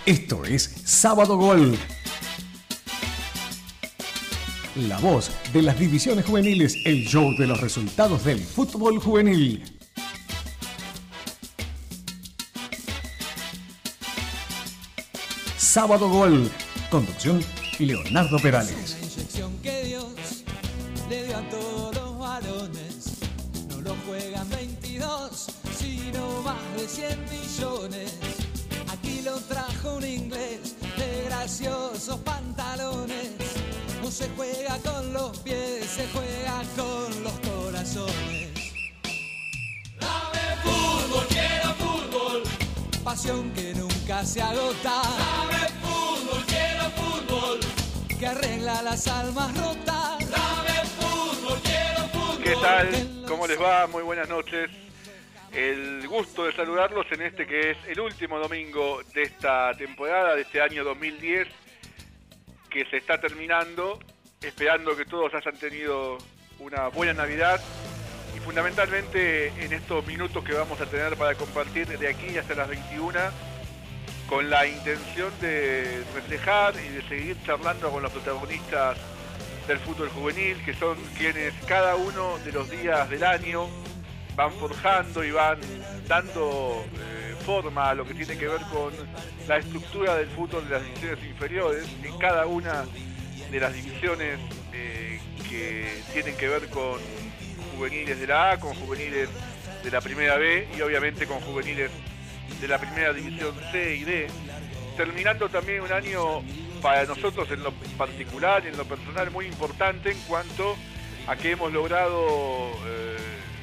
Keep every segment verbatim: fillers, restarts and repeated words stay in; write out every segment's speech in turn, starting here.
Esto es Sábado Gol. La voz de las divisiones juveniles, el show de los resultados del fútbol juvenil. Sábado Gol. Conducción Leonardo Perales. Que Dios le dio a todos los varones, no lo juegan veintidós, sino más de cien millones. Aquí lo trajo un inglés de graciosos pantalones. No se juega con los pies, se juega con los corazones. Dame fútbol, quiero fútbol, pasión que nunca se agota. Dame fútbol, quiero fútbol, que arregla las almas rotas. Dame fútbol, quiero fútbol. ¿Qué tal? ¿Cómo les va? Muy buenas noches. El gusto de saludarlos en este que es el último domingo de esta temporada, de este año dos mil diez, que se está terminando, esperando que todos hayan tenido una buena Navidad y fundamentalmente en estos minutos que vamos a tener para compartir de aquí hasta las veintiuna, con la intención de reflejar y de seguir charlando con los protagonistas del fútbol juvenil, que son quienes cada uno de los días del año van forjando y van dando eh, forma a lo que tiene que ver con la estructura del fútbol de las divisiones inferiores, en cada una de las divisiones eh, que tienen que ver con juveniles de la A, con juveniles de la primera B y obviamente con juveniles de la primera división C y D, terminando también un año para nosotros en lo particular y en lo personal muy importante en cuanto a que hemos logrado eh,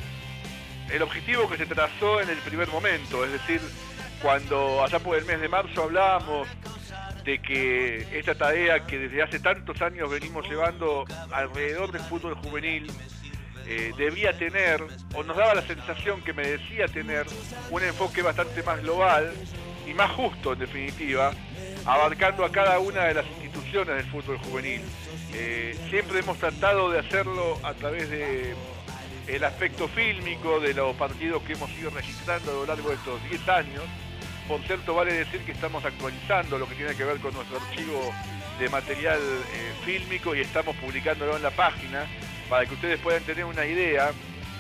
el objetivo que se trazó en el primer momento, es decir, cuando allá por el mes de marzo hablábamos de que esta tarea que desde hace tantos años venimos llevando alrededor del fútbol juvenil Eh, debía tener, o nos daba la sensación que merecía tener, un enfoque bastante más global y más justo, en definitiva, abarcando a cada una de las instituciones del fútbol juvenil. Eh, siempre hemos tratado de hacerlo a través de el aspecto fílmico de los partidos que hemos ido registrando a lo largo de estos diez años. Por cierto, vale decir que estamos actualizando lo que tiene que ver con nuestro archivo de material eh, fílmico y estamos publicándolo en la página, para que ustedes puedan tener una idea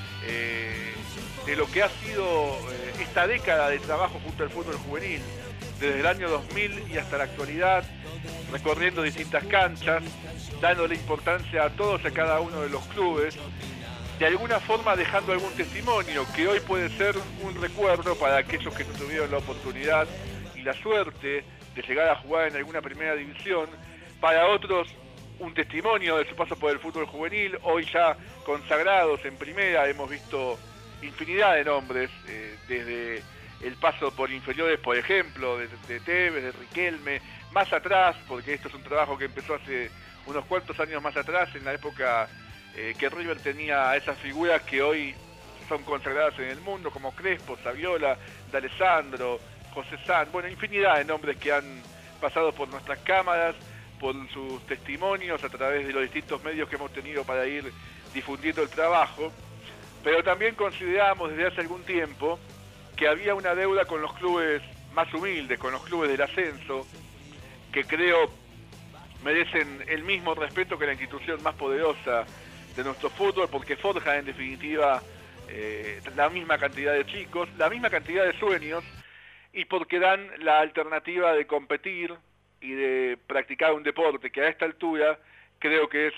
eh, de lo que ha sido eh, esta década de trabajo junto al fútbol juvenil, desde el año dos mil y hasta la actualidad, recorriendo distintas canchas, dándole importancia a todos y a cada uno de los clubes, de alguna forma dejando algún testimonio que hoy puede ser un recuerdo para aquellos que no tuvieron la oportunidad y la suerte de llegar a jugar en alguna primera división, para otros un testimonio de su paso por el fútbol juvenil, hoy ya consagrados en primera. Hemos visto infinidad de nombres, eh, desde el paso por inferiores, por ejemplo, de, de Tevez, de Riquelme, más atrás, porque esto es un trabajo que empezó hace unos cuantos años más atrás, en la época eh, que River tenía a esas figuras que hoy son consagradas en el mundo, como Crespo, Saviola, D'Alessandro, José San, bueno, infinidad de nombres que han pasado por nuestras cámaras, por sus testimonios a través de los distintos medios que hemos tenido para ir difundiendo el trabajo, pero también consideramos desde hace algún tiempo que había una deuda con los clubes más humildes, con los clubes del ascenso, que creo merecen el mismo respeto que la institución más poderosa de nuestro fútbol, porque forjan en definitiva eh, la misma cantidad de chicos, la misma cantidad de sueños, y porque dan la alternativa de competir y de practicar un deporte que a esta altura creo que es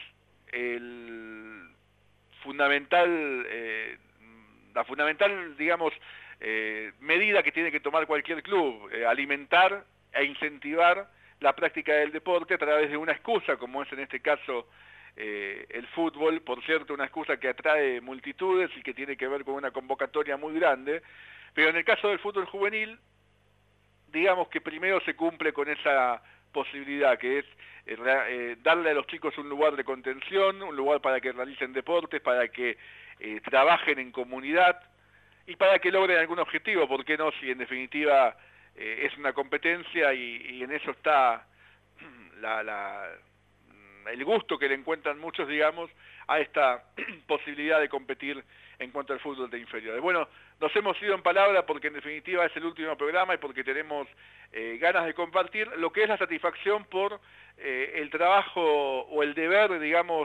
el fundamental, eh, la fundamental, digamos, eh, medida que tiene que tomar cualquier club, eh, alimentar e incentivar la práctica del deporte a través de una excusa, como es en este caso eh, el fútbol, por cierto, una excusa que atrae multitudes y que tiene que ver con una convocatoria muy grande, pero en el caso del fútbol juvenil, digamos que primero se cumple con esa posibilidad que es eh, eh, darle a los chicos un lugar de contención, un lugar para que realicen deportes, para que eh, trabajen en comunidad y para que logren algún objetivo, ¿por qué no? Si en definitiva eh, es una competencia y, y en eso está la, la, el gusto que le encuentran muchos, digamos, a esta posibilidad de competir en cuanto al fútbol de inferiores. Bueno, nos hemos ido en palabra porque en definitiva es el último programa y porque tenemos eh, ganas de compartir lo que es la satisfacción por eh, el trabajo o el deber, digamos,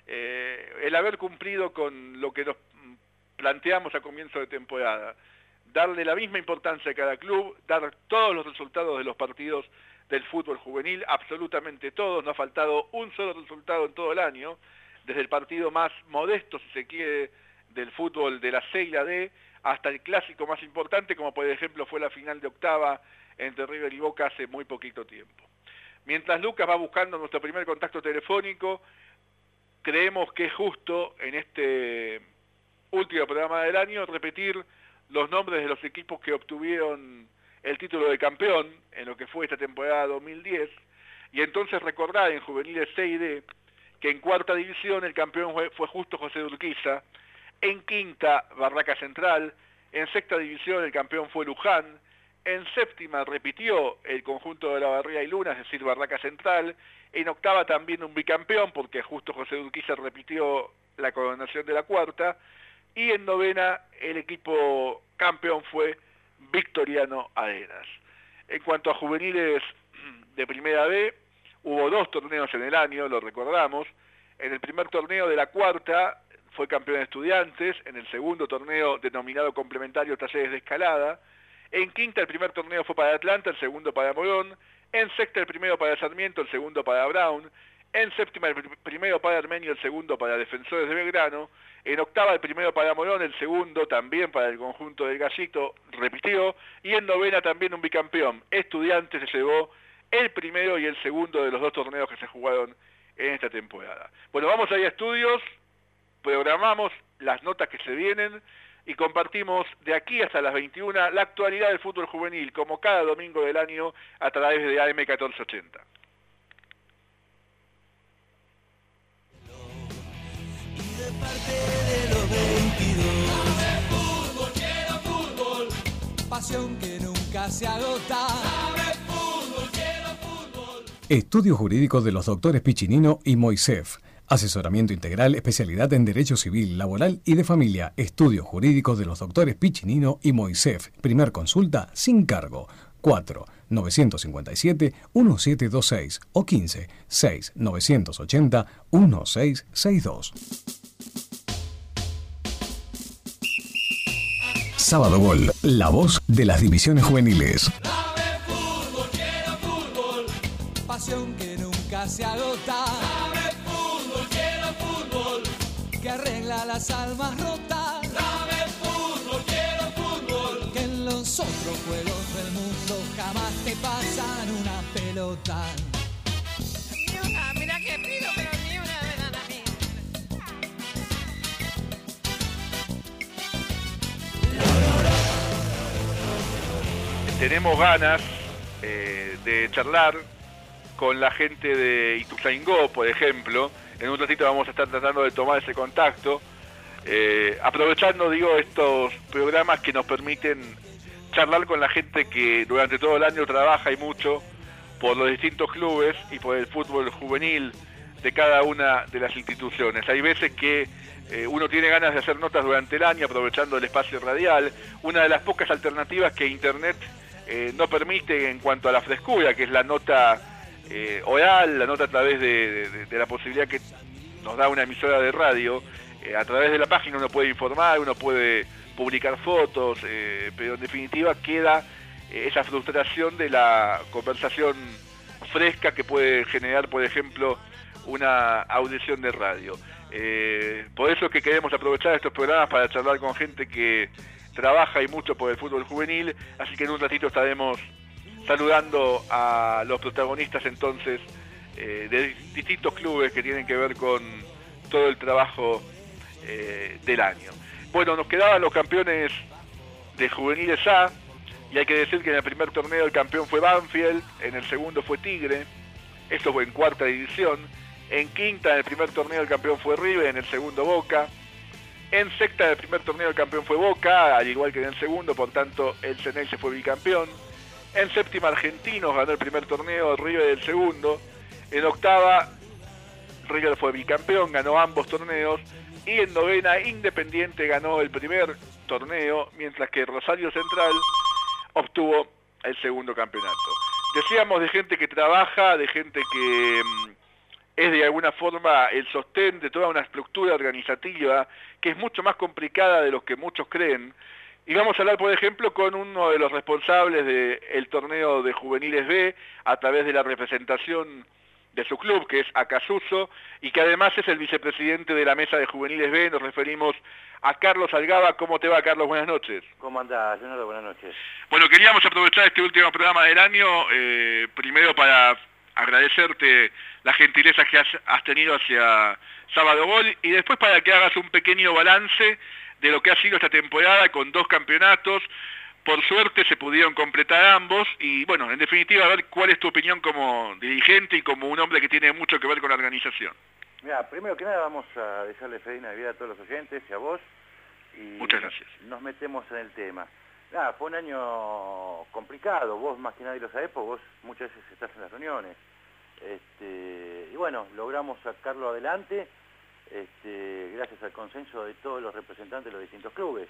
eh, el haber cumplido con lo que nos planteamos a comienzo de temporada. Darle la misma importancia a cada club, dar todos los resultados de los partidos del fútbol juvenil, absolutamente todos, no ha faltado un solo resultado en todo el año, desde el partido más modesto, si se quiere, del fútbol de la C y la D, hasta el clásico más importante, como por ejemplo fue la final de octava entre River y Boca hace muy poquito tiempo. Mientras Lucas va buscando nuestro primer contacto telefónico, creemos que es justo en este último programa del año repetir los nombres de los equipos que obtuvieron el título de campeón en lo que fue esta temporada dos mil diez, y entonces recordar en juveniles C y D que en cuarta división el campeón fue, fue justo José de Urquiza, en quinta Barraca Central, en sexta división el campeón fue Luján, en séptima repitió el conjunto de la Barría y Luna, es decir, Barraca Central, en octava también un bicampeón, porque justo José de Urquiza repitió la coronación de la cuarta, y en novena el equipo campeón fue Victoriano Arenas. En cuanto a juveniles de primera B, hubo dos torneos en el año, lo recordamos. En el primer torneo de la cuarta fue campeón Estudiantes, en el segundo torneo denominado complementario Talleres de Escalada, en quinta el primer torneo fue para Atlanta, el segundo para Morón, en sexta el primero para Sarmiento, el segundo para Brown, en séptima el primero para Armenio, el segundo para Defensores de Belgrano, en octava el primero para Morón, el segundo también para el conjunto del Gallito, repitió, y en novena también un bicampeón. Estudiantes se llevó el primero y el segundo de los dos torneos que se jugaron en esta temporada. Bueno, vamos ahí a estudios, programamos las notas que se vienen y compartimos de aquí hasta las veintiuna la actualidad del fútbol juvenil, como cada domingo del año a través de A M catorce ochenta. Parte de los veintidós. Dame fútbol, quiero fútbol. Pasión que nunca se agota. Dame fútbol, quiero fútbol. Estudio Jurídico de los doctores Piccinino y Moisef. Asesoramiento integral, especialidad en Derecho Civil, Laboral y de Familia. Estudio Jurídico de los doctores Piccinino y Moisef. Primer consulta sin cargo. cuatro nueve cinco siete uno siete dos seis o quince seis nueve ocho cero uno seis seis dos. Sábado Gol, la voz de las divisiones juveniles. Dame fútbol, quiero fútbol. Pasión que nunca se agota. Dame fútbol, quiero fútbol. Que arregla las almas rotas. Dame fútbol, quiero fútbol. Que en los otros juegos del mundo jamás te pasan una pelota. Ni una, mira que pido, pero ni una de nada mía. Tenemos ganas eh, de charlar con la gente de Ituzaingó, por ejemplo. En un ratito vamos a estar tratando de tomar ese contacto, eh, aprovechando, digo, estos programas que nos permiten charlar con la gente que durante todo el año trabaja y mucho por los distintos clubes y por el fútbol juvenil de cada una de las instituciones. Hay veces que eh, uno tiene ganas de hacer notas durante el año aprovechando el espacio radial, una de las pocas alternativas que Internet Eh, no permite en cuanto a la frescura, que es la nota eh, oral, la nota a través de, de, de la posibilidad que nos da una emisora de radio. Eh, a través de la página uno puede informar, uno puede publicar fotos, eh, pero en definitiva queda eh, esa frustración de la conversación fresca que puede generar, por ejemplo, una audición de radio. Eh, por eso es que queremos aprovechar estos programas para charlar con gente que trabaja y mucho por el fútbol juvenil, así que en un ratito estaremos saludando a los protagonistas entonces eh, de distintos clubes que tienen que ver con todo el trabajo eh, del año. Bueno, nos quedaban los campeones de juveniles A, y hay que decir que en el primer torneo el campeón fue Banfield, en el segundo fue Tigre, esto fue en cuarta división, en quinta en el primer torneo el campeón fue River, en el segundo Boca. En sexta del primer torneo el campeón fue Boca, al igual que en el segundo, por tanto el Ceneice fue bicampeón. En séptima Argentinos ganó el primer torneo, River el segundo. En octava River fue bicampeón, ganó ambos torneos, y en novena Independiente ganó el primer torneo, mientras que Rosario Central obtuvo el segundo campeonato. Decíamos de gente que trabaja, de gente que mmm, es de alguna forma el sostén de toda una estructura organizativa que es mucho más complicada de lo que muchos creen. Y vamos a hablar, por ejemplo, con uno de los responsables del torneo de Juveniles B a través de la representación de su club, que es Acasuso, y que además es el vicepresidente de la mesa de Juveniles B. Nos referimos a Carlos Algaba. ¿Cómo te va, Carlos? Buenas noches. ¿Cómo andás, Leonardo? Buenas noches. Bueno, queríamos aprovechar este último programa del año, eh, primero para agradecerte la gentileza que has, has tenido hacia Sábado Gol, y después para que hagas un pequeño balance de lo que ha sido esta temporada con dos campeonatos. Por suerte se pudieron completar ambos y, bueno, en definitiva, a ver cuál es tu opinión como dirigente y como un hombre que tiene mucho que ver con la organización. Mira, primero que nada vamos a desearle feliz Navidad a todos los oyentes y a vos. Y muchas gracias. Nos metemos en el tema. Nada, fue un año complicado, vos más que nadie lo sabés, porque vos muchas veces estás en las reuniones. Este, y bueno, logramos sacarlo adelante, este, gracias al consenso de todos los representantes de los distintos clubes.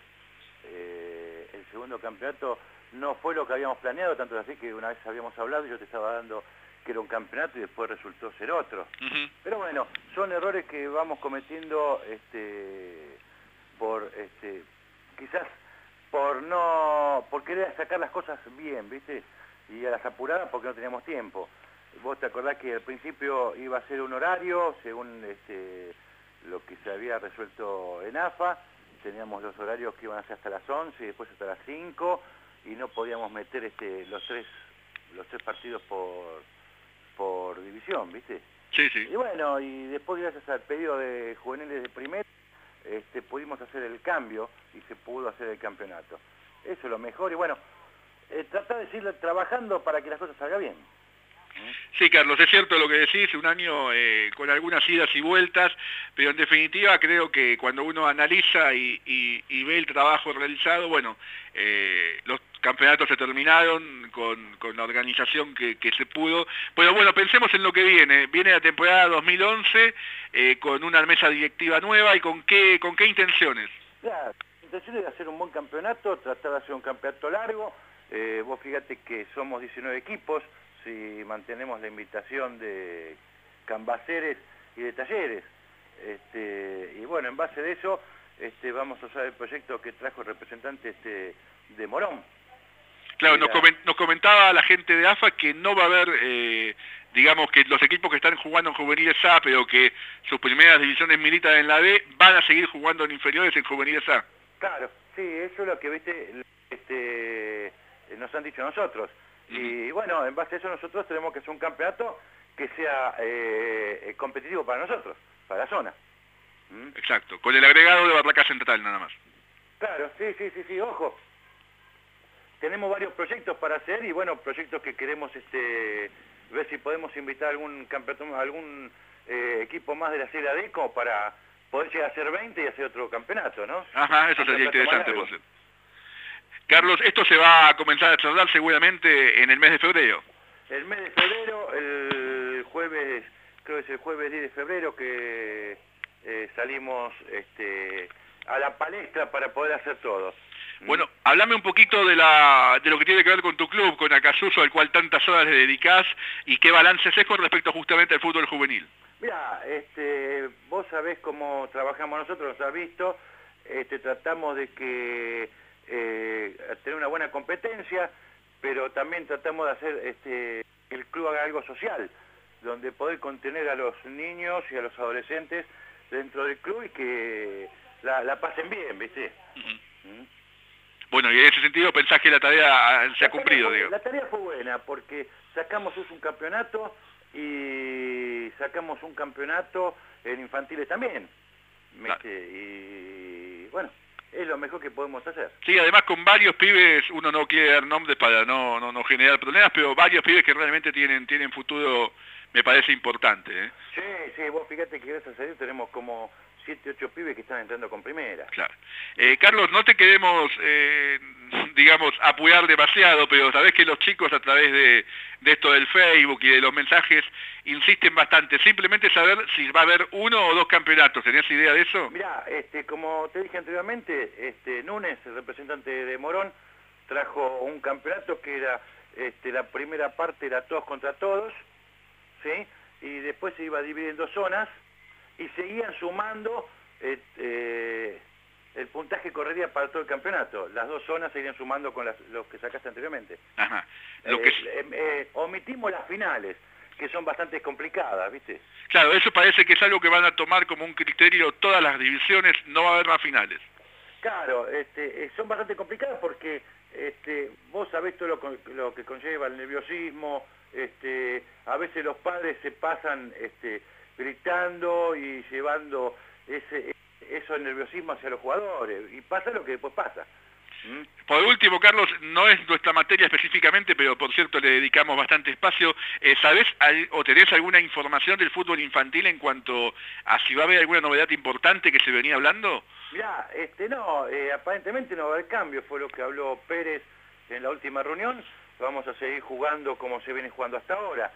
Eh, el segundo campeonato no fue lo que habíamos planeado, tanto así que una vez habíamos hablado y yo te estaba dando que era un campeonato y después resultó ser otro. Uh-huh. Pero bueno, son errores que vamos cometiendo este, por este, quizás por no por querer sacar las cosas bien, ¿viste? Y a las apuradas porque no teníamos tiempo. Vos te acordás que al principio iba a ser un horario según este, lo que se había resuelto en A F A. Teníamos los horarios que iban a ser hasta las once y después hasta las cinco, y no podíamos meter este, los tres los tres partidos por por división, ¿viste? Sí, sí. Y bueno, y después gracias al pedido de juveniles de primera, este, pudimos hacer el cambio y se pudo hacer el campeonato. Eso es lo mejor, y bueno, eh, tratar de seguir trabajando para que las cosas salgan bien. Sí, Carlos, es cierto lo que decís, un año eh, con algunas idas y vueltas, pero en definitiva creo que cuando uno analiza y, y, y ve el trabajo realizado, bueno, eh, los campeonatos se terminaron con, con la organización que, que se pudo, pero bueno, pensemos en lo que viene, viene la temporada dos mil once eh, con una mesa directiva nueva, y con qué, con qué intenciones. Claro, la intención es hacer un buen campeonato, tratar de hacer un campeonato largo, eh, vos fíjate que somos diecinueve equipos, si mantenemos la invitación de Cambaceres y de Talleres. Este, y bueno, en base de eso este, vamos a usar el proyecto que trajo el representante este, de Morón. Claro, nos, coment nos comentaba la gente de A F A que no va a haber, eh, digamos que los equipos que están jugando en juveniles A, pero que sus primeras divisiones militan en la B, van a seguir jugando en inferiores en juveniles A. Claro, sí, eso es lo que viste, este, nos han dicho nosotros. Y bueno, en base a eso nosotros tenemos que hacer un campeonato que sea eh, competitivo para nosotros, para la zona. ¿Mm? Exacto, con el agregado de Barraca Central nada más. Claro, sí, sí, sí, sí, ojo. Tenemos varios proyectos para hacer y bueno, proyectos que queremos este, ver si podemos invitar a algún campeonato, algún eh, equipo más de la Serie D como para poder llegar a ser veinte y hacer otro campeonato, ¿no? Ajá, eso sería interesante, por cierto. Carlos, esto se va a comenzar a charlar seguramente en el mes de febrero. El mes de febrero, el jueves, creo que es el jueves diez de febrero que eh, salimos este, a la palestra para poder hacer todo. Bueno, háblame un poquito de la de lo que tiene que ver con tu club, con Acasuso, al cual tantas horas le dedicás, y qué balance haces con respecto justamente al fútbol juvenil. Mira, este, vos sabés cómo trabajamos nosotros, nos has visto, este, tratamos de que eh, tener una buena competencia, pero también tratamos de hacer este, que el club haga algo social, donde poder contener a los niños y a los adolescentes dentro del club y que la, la pasen bien, ¿viste? Uh-huh. ¿Mm? Bueno, y en ese sentido pensás que la tarea se ha cumplido, fue, digo. La tarea fue buena, porque sacamos un campeonato y sacamos un campeonato en infantiles también. Claro. Y bueno, es lo mejor que podemos hacer. Sí, además con varios pibes, uno no quiere dar nombres para no, no, no generar problemas, pero varios pibes que realmente tienen, tienen futuro me parece importante. ¿eh? Sí, sí, vos fíjate que gracias a Dios tenemos como siete, ocho pibes que están entrando con primera. Claro. Eh, Carlos, no te queremos, eh, digamos, apurar demasiado, pero sabés que los chicos a través de, de esto del Facebook y de los mensajes insisten bastante. Simplemente saber si va a haber uno o dos campeonatos. ¿Tenías idea de eso? Mirá, este, como te dije anteriormente, este, Núñez, el representante de Morón, trajo un campeonato que era, este, la primera parte era todos contra todos, ¿sí? Y después se iba a dividir en dos zonas, y seguían sumando, eh, eh, el puntaje correría para todo el campeonato. Las dos zonas seguirían sumando con las, los que sacaste anteriormente. Ajá. Lo eh, que... eh, eh, omitimos las finales, que son bastante complicadas, ¿viste? Claro, eso parece que es algo que van a tomar como un criterio todas las divisiones, no va a haber más finales. Claro, este, eh, son bastante complicadas porque este, vos sabés todo lo, lo que conlleva el nerviosismo, este, a veces los padres se pasan... Este, gritando y llevando ese, eso el nerviosismo hacia los jugadores, y pasa lo que después pasa. ¿Mm? Por último, Carlos, no es nuestra materia específicamente, pero por cierto le dedicamos bastante espacio. Eh, ¿Sabés al, o tenés alguna información del fútbol infantil en cuanto a si va a haber alguna novedad importante que se venía hablando? Mirá, este, no, eh, aparentemente no va a haber cambio, fue lo que habló Pérez en la última reunión. Vamos a seguir jugando como se viene jugando hasta ahora.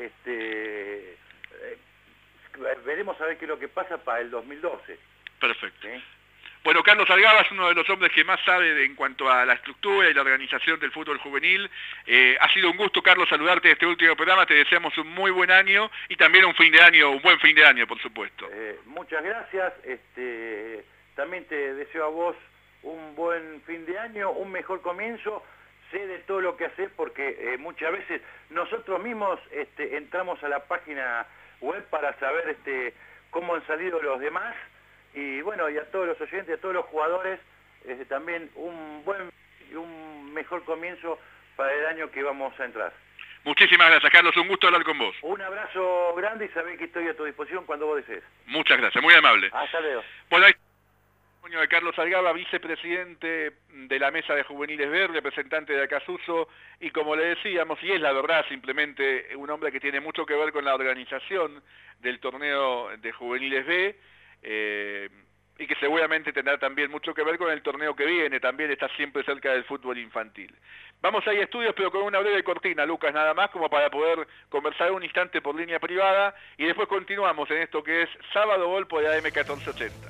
Este... Eh, veremos a ver qué es lo que pasa para el dos mil doce. Perfecto. ¿Sí? Bueno, Carlos Algaba es uno de los hombres que más sabe de, en cuanto a la estructura y la organización del fútbol juvenil. Eh, ha sido un gusto, Carlos, saludarte en este último programa. Te deseamos un muy buen año y también un fin de año, un buen fin de año, por supuesto. Eh, muchas gracias. Este, también te deseo a vos un buen fin de año, un mejor comienzo. Sé de todo lo que haces porque eh, muchas veces nosotros mismos este, entramos a la página web para saber este, cómo han salido los demás, y bueno, y a todos los oyentes, a todos los jugadores, este, también un buen y un mejor comienzo para el año que vamos a entrar. Muchísimas gracias, Carlos, un gusto hablar con vos. Un abrazo grande y sabés que estoy a tu disposición cuando vos desees. Muchas gracias, muy amable. Hasta luego. Bueno, ahí de Carlos Algaba, vicepresidente de la Mesa de Juveniles B, representante de Acasuso, y como le decíamos, y es la verdad, simplemente un hombre que tiene mucho que ver con la organización del torneo de Juveniles B, eh, y que seguramente tendrá también mucho que ver con el torneo que viene, también está siempre cerca del fútbol infantil. Vamos a ir a estudios, pero con una breve cortina, Lucas, nada más, como para poder conversar un instante por línea privada, y después continuamos en esto que es Sábado Gol por A M catorce ochenta.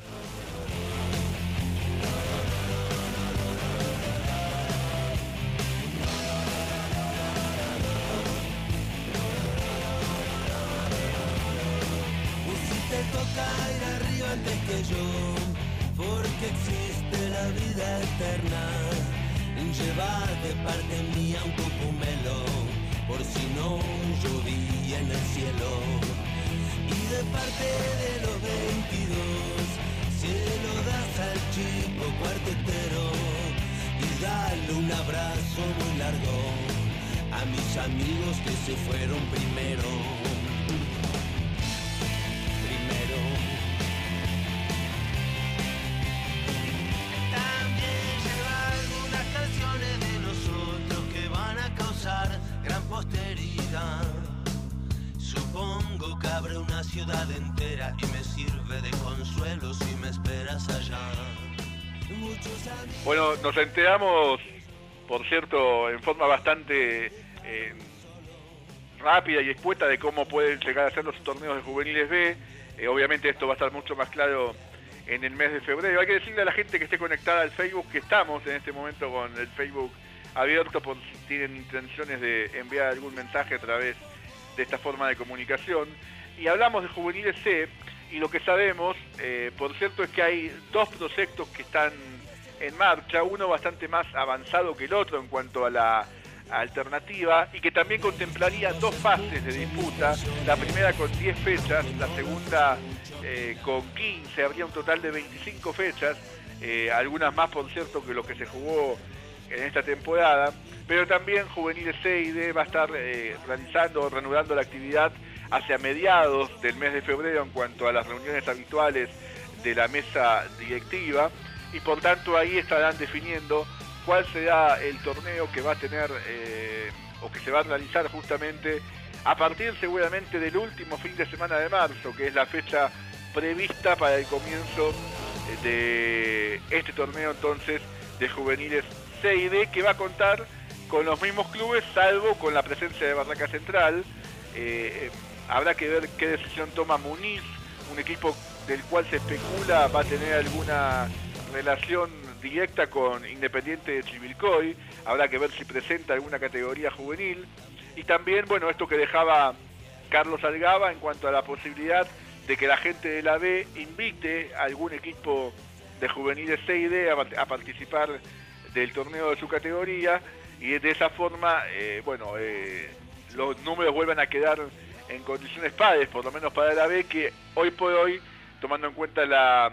Ir arriba antes que yo, porque existe la vida eterna. Llevar de parte mía un cocumelo, por si no llovía en el cielo. Y de parte de los veintidós, se lo das al chico cuartetero, y dale un abrazo muy largo a mis amigos que se fueron primero. Supongo que abre una ciudad entera y me sirve de consuelo si me esperas allá. Bueno, nos enteramos, por cierto, en forma bastante eh, rápida y expuesta de cómo pueden llegar a ser los torneos de juveniles B. Eh, obviamente esto va a estar mucho más claro en el mes de febrero. Hay que decirle a la gente que esté conectada al Facebook que estamos en este momento con el Facebook abierto por si tienen intenciones de enviar algún mensaje a través de esta forma de comunicación. Y hablamos de Juveniles C, y lo que sabemos, eh, por cierto, es que hay dos proyectos que están en marcha, uno bastante más avanzado que el otro en cuanto a la alternativa, y que también contemplaría dos fases de disputa, la primera con diez fechas, la segunda eh, con quince, habría un total de veinticinco fechas, eh, algunas más, por cierto, que lo que se jugó en esta temporada, pero también Juveniles C y D va a estar eh, realizando o reanudando la actividad hacia mediados del mes de febrero en cuanto a las reuniones habituales de la mesa directiva, y por tanto ahí estarán definiendo cuál será el torneo que va a tener eh, o que se va a realizar justamente a partir seguramente del último fin de semana de marzo, que es la fecha prevista para el comienzo de este torneo entonces de juveniles C y D, que va a contar con los mismos clubes, salvo con la presencia de Barraca Central. Eh, habrá que ver qué decisión toma Muniz, un equipo del cual se especula va a tener alguna relación directa con Independiente de Chivilcoy. Habrá que ver si presenta alguna categoría juvenil. Y también, bueno, esto que dejaba Carlos Algaba en cuanto a la posibilidad de que la gente de la B invite a algún equipo de juveniles C y D a, a participar del torneo de su categoría, y de esa forma, eh, bueno, eh, los números vuelvan a quedar en condiciones pares, por lo menos para la B, que hoy por hoy, tomando en cuenta la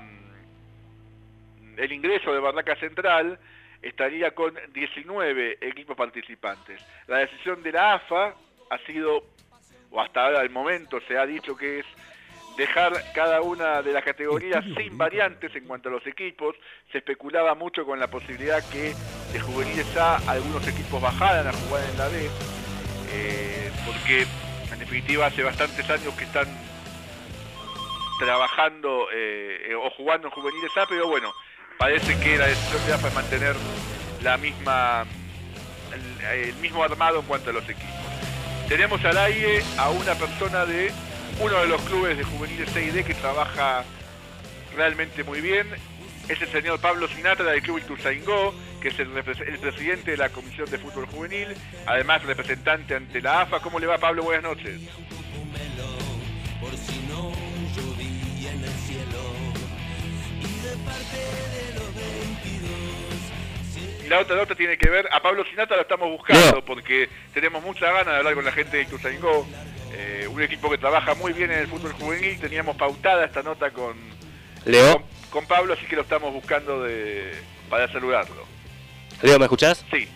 el ingreso de Barraca Central, estaría con diecinueve equipos participantes. La decisión de la A F A ha sido, o hasta ahora al momento se ha dicho que es dejar cada una de las categorías sin variantes en cuanto a los equipos. Se especulaba mucho con la posibilidad que de juveniles A algunos equipos bajaran a jugar en la B, eh, porque en definitiva hace bastantes años que están trabajando eh, o jugando en juveniles A, pero bueno, parece que la decisión de A F A es mantener la misma el, el mismo armado en cuanto a los equipos. Tenemos al aire a una persona de uno de los clubes de juveniles C y D que trabaja realmente muy bien. Es el señor Pablo Sinatra del Club Ituzaingó, que es el, el presidente de la Comisión de Fútbol Juvenil, además representante ante la A F A. ¿Cómo le va, Pablo? Buenas noches. Por si no llovía en el cielo, y de parte de los veintidós. Y la otra nota tiene que ver, a Pablo Sinatra lo estamos buscando, porque tenemos mucha ganas de hablar con la gente de Ituzaingó, eh, un equipo que trabaja muy bien en el fútbol juvenil. Teníamos pautada esta nota con Leo, con, con Pablo, así que lo estamos buscando de, para saludarlo. Leo, ¿me escuchás? Sí.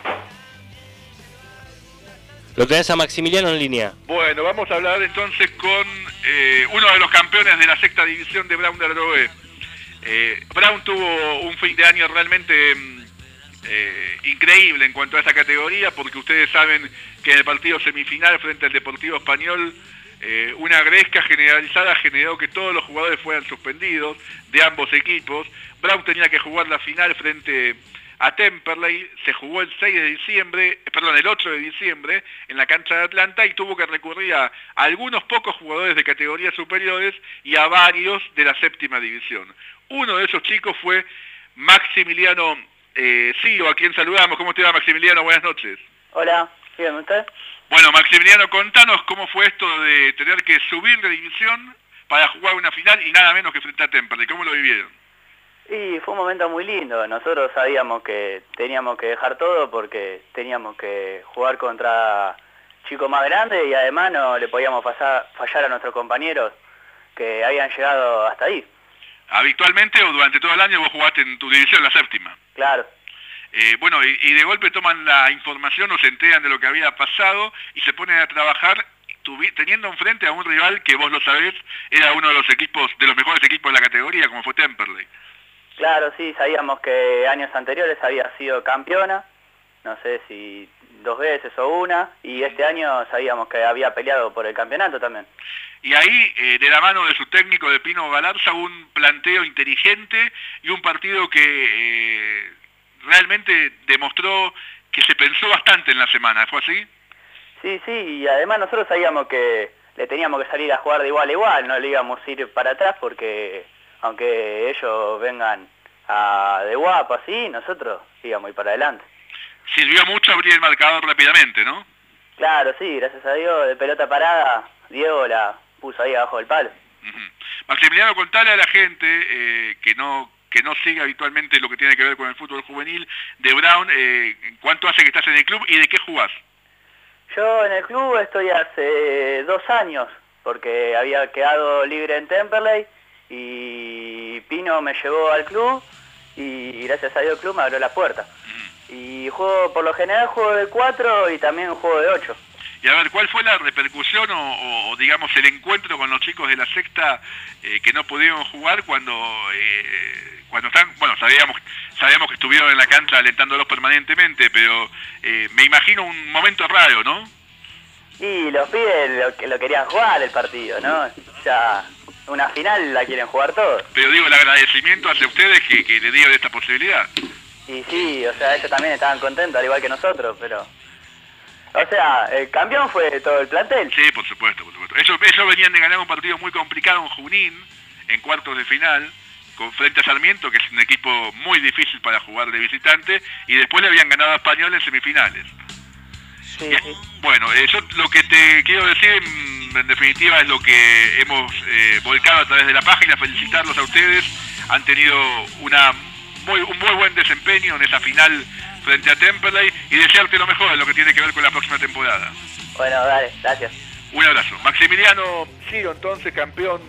Lo tenés a Maximiliano en línea. Bueno, vamos a hablar entonces con eh, uno de los campeones de la sexta división de Brown de Adrogué. Eh, Brown tuvo un fin de año realmente eh, increíble en cuanto a esa categoría, porque ustedes saben que en el partido semifinal frente al Deportivo Español, eh, una gresca generalizada generó que todos los jugadores fueran suspendidos de ambos equipos. Brown tenía que jugar la final frente a Temperley, se jugó el seis de diciembre, perdón, el ocho de diciembre en la cancha de Atlanta, y tuvo que recurrir a, a algunos pocos jugadores de categorías superiores y a varios de la séptima división. Uno de esos chicos fue Maximiliano eh, Sio, a quien saludamos. ¿Cómo te va, Maximiliano? Buenas noches. Hola, ¿bien usted? Bueno, Maximiliano, contanos cómo fue esto de tener que subir de división para jugar una final y nada menos que frente a Temperley. ¿Cómo lo vivieron? Y fue un momento muy lindo. Nosotros sabíamos que teníamos que dejar todo porque teníamos que jugar contra chicos más grandes, y además no le podíamos pasar, fallar a nuestros compañeros que habían llegado hasta ahí. Habitualmente o durante todo el año vos jugaste en tu división, la séptima. Claro. Eh, bueno, y, y de golpe toman la información o se enteran de lo que había pasado y se ponen a trabajar tuvi, teniendo enfrente a un rival que vos lo sabés, era uno de los equipos, de los mejores equipos de la categoría, como fue Temperley. Claro, sí, sabíamos que años anteriores había sido campeona, no sé si dos veces o una, y este año sabíamos que había peleado por el campeonato también. Y ahí, eh, de la mano de su técnico, de Pino Galarza, un planteo inteligente y un partido que eh, realmente demostró que se pensó bastante en la semana. ¿Fue así? Sí, sí, y además nosotros sabíamos que le teníamos que salir a jugar de igual a igual, no le íbamos a ir para atrás porque aunque ellos vengan a de guapo así, nosotros íbamos a ir para adelante. Sirvió mucho abrir el marcador rápidamente, ¿no? Claro, sí, gracias a Dios, de pelota parada, Diego la puso ahí abajo del palo. Uh-huh. Maximiliano, contale a la gente eh, que no que no sigue habitualmente lo que tiene que ver con el fútbol juvenil de Brown, eh, ¿cuánto hace que estás en el club y de qué jugás? Yo en el club estoy hace dos años, porque había quedado libre en Temperley, y Pino me llevó al club, y gracias a Dios el club me abrió la puerta. Uh-huh. Y juego, por lo general juego de cuatro y también juego de ocho. Y a ver, ¿cuál fue la repercusión o, o, o digamos el encuentro con los chicos de la sexta eh, que no pudieron jugar cuando eh, cuando están, bueno, sabíamos sabíamos que estuvieron en la cancha alentándolos permanentemente, pero eh, me imagino un momento raro, ¿no? Y los pibes lo, lo querían jugar el partido, ¿no? Ya una final la quieren jugar todos. Pero digo, el agradecimiento hacia ustedes que, que le dieron esta posibilidad. Y sí, o sea, ellos también estaban contentos, al igual que nosotros, pero... O sea, el campeón fue todo el plantel. Sí, por supuesto, por supuesto. Ellos, ellos venían de ganar un partido muy complicado en Junín, en cuartos de final, con frente a Sarmiento, que es un equipo muy difícil para jugar de visitante, y después le habían ganado a Español en semifinales. Sí, y, sí. Bueno, eh, yo lo que te quiero decir, en, en definitiva, es lo que hemos eh, volcado a través de la página, felicitarlos a ustedes, han tenido una muy, un muy buen desempeño en esa final frente a Temperley, y desearte lo mejor en lo que tiene que ver con la próxima temporada. Bueno, dale, gracias. Un abrazo. Maximiliano Ciro, entonces, campeón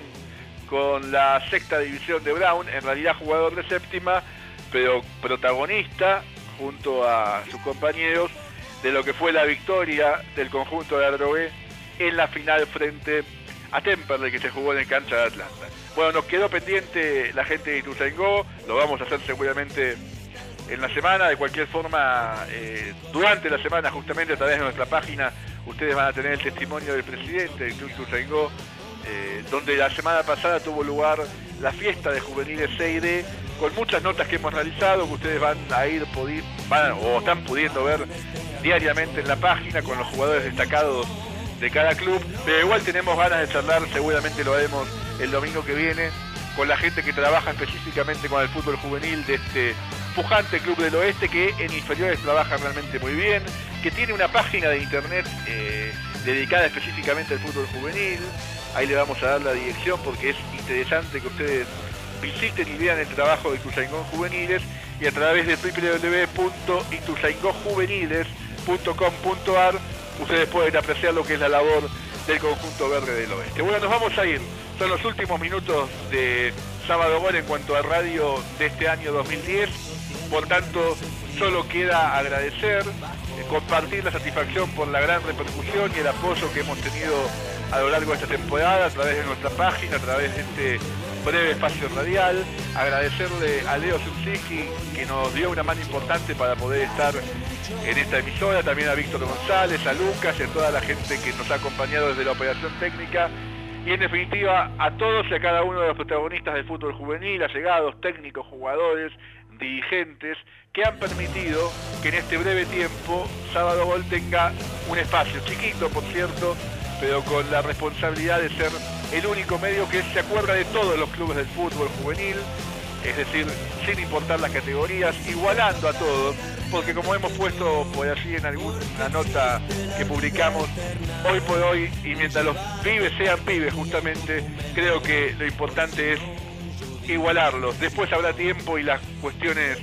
con la sexta división de Brown, en realidad jugador de séptima, pero protagonista, junto a sus compañeros, de lo que fue la victoria del conjunto de Adrogué en la final frente a Temperley, que se jugó en el cancha de Atlanta. Bueno, nos quedó pendiente la gente de Ituzaingó, lo vamos a hacer seguramente en la semana. De cualquier forma, eh, durante la semana, justamente a través de nuestra página, ustedes van a tener el testimonio del presidente del Club Ituzaingó, eh, donde la semana pasada tuvo lugar la fiesta de juveniles C y D, con muchas notas que hemos realizado, que ustedes van a ir podi- van, o están pudiendo ver diariamente en la página, con los jugadores destacados de cada club. Pero igual tenemos ganas de charlar, seguramente lo haremos el domingo que viene, con la gente que trabaja específicamente con el fútbol juvenil de este pujante Club del Oeste, que en inferiores trabaja realmente muy bien, que tiene una página de internet eh, dedicada específicamente al fútbol juvenil. Ahí le vamos a dar la dirección porque es interesante que ustedes visiten y vean el trabajo de Ituzaingó Juveniles, y a través de doble u doble u doble u punto ituzaingó juveniles punto com punto a r ustedes pueden apreciar lo que es la labor del conjunto verde del oeste. Bueno, nos vamos a ir. Son los últimos minutos de Sábado Gol en cuanto a radio de este año dos mil diez. Por tanto, solo queda agradecer, eh, compartir la satisfacción por la gran repercusión y el apoyo que hemos tenido a lo largo de esta temporada, a través de nuestra página, a través de este breve espacio radial. Agradecerle a Leo Zunziki, que nos dio una mano importante para poder estar en esta emisora, también a Víctor González, a Lucas y a toda la gente que nos ha acompañado desde la operación técnica, y en definitiva a todos y a cada uno de los protagonistas del fútbol juvenil, allegados, técnicos, jugadores, dirigentes, que han permitido que en este breve tiempo Sábado Gol tenga un espacio chiquito, por cierto, pero con la responsabilidad de ser el único medio que se acuerda de todos los clubes del fútbol juvenil, es decir, sin importar las categorías, igualando a todos, porque como hemos puesto por allí en alguna nota que publicamos, hoy por hoy, y mientras los pibes sean pibes justamente, creo que lo importante es igualarlos. Después habrá tiempo y las cuestiones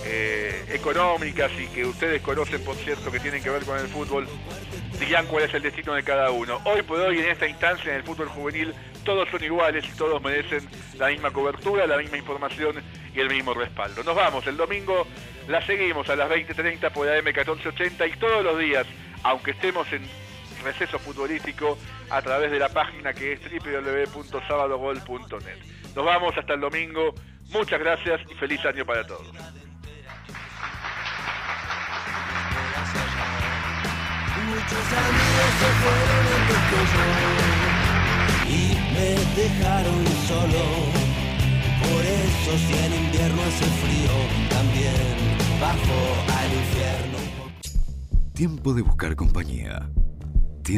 eh, económicas, y que ustedes conocen, por cierto, que tienen que ver con el fútbol, dirán cuál es el destino de cada uno. Hoy por hoy, en esta instancia, en el fútbol juvenil, todos son iguales y todos merecen la misma cobertura, la misma información y el mismo respaldo. Nos vamos, el domingo la seguimos a las veinte treinta por A M catorce ochenta, y todos los días, aunque estemos en receso futbolístico, a través de la página que es doble u doble u doble u punto sábado gol punto net. Nos vamos hasta el domingo, muchas gracias y feliz año para todos. Muchos amigos se fueron antes que yo y me dejaron solo. Por eso si en invierno hace frío, también bajo al infierno. Tiempo de buscar compañía.